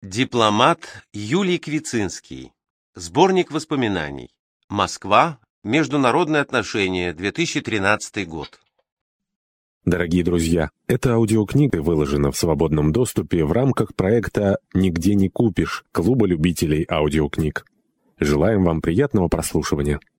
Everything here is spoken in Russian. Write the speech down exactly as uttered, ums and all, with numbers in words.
Дипломат Юлий Квицинский. Сборник воспоминаний. Москва. Международные отношения. две тысячи тринадцатый год. Дорогие друзья, эта аудиокнига выложена в свободном доступе в рамках проекта «Нигде не купишь» Клуба любителей аудиокниг. Желаем вам приятного прослушивания.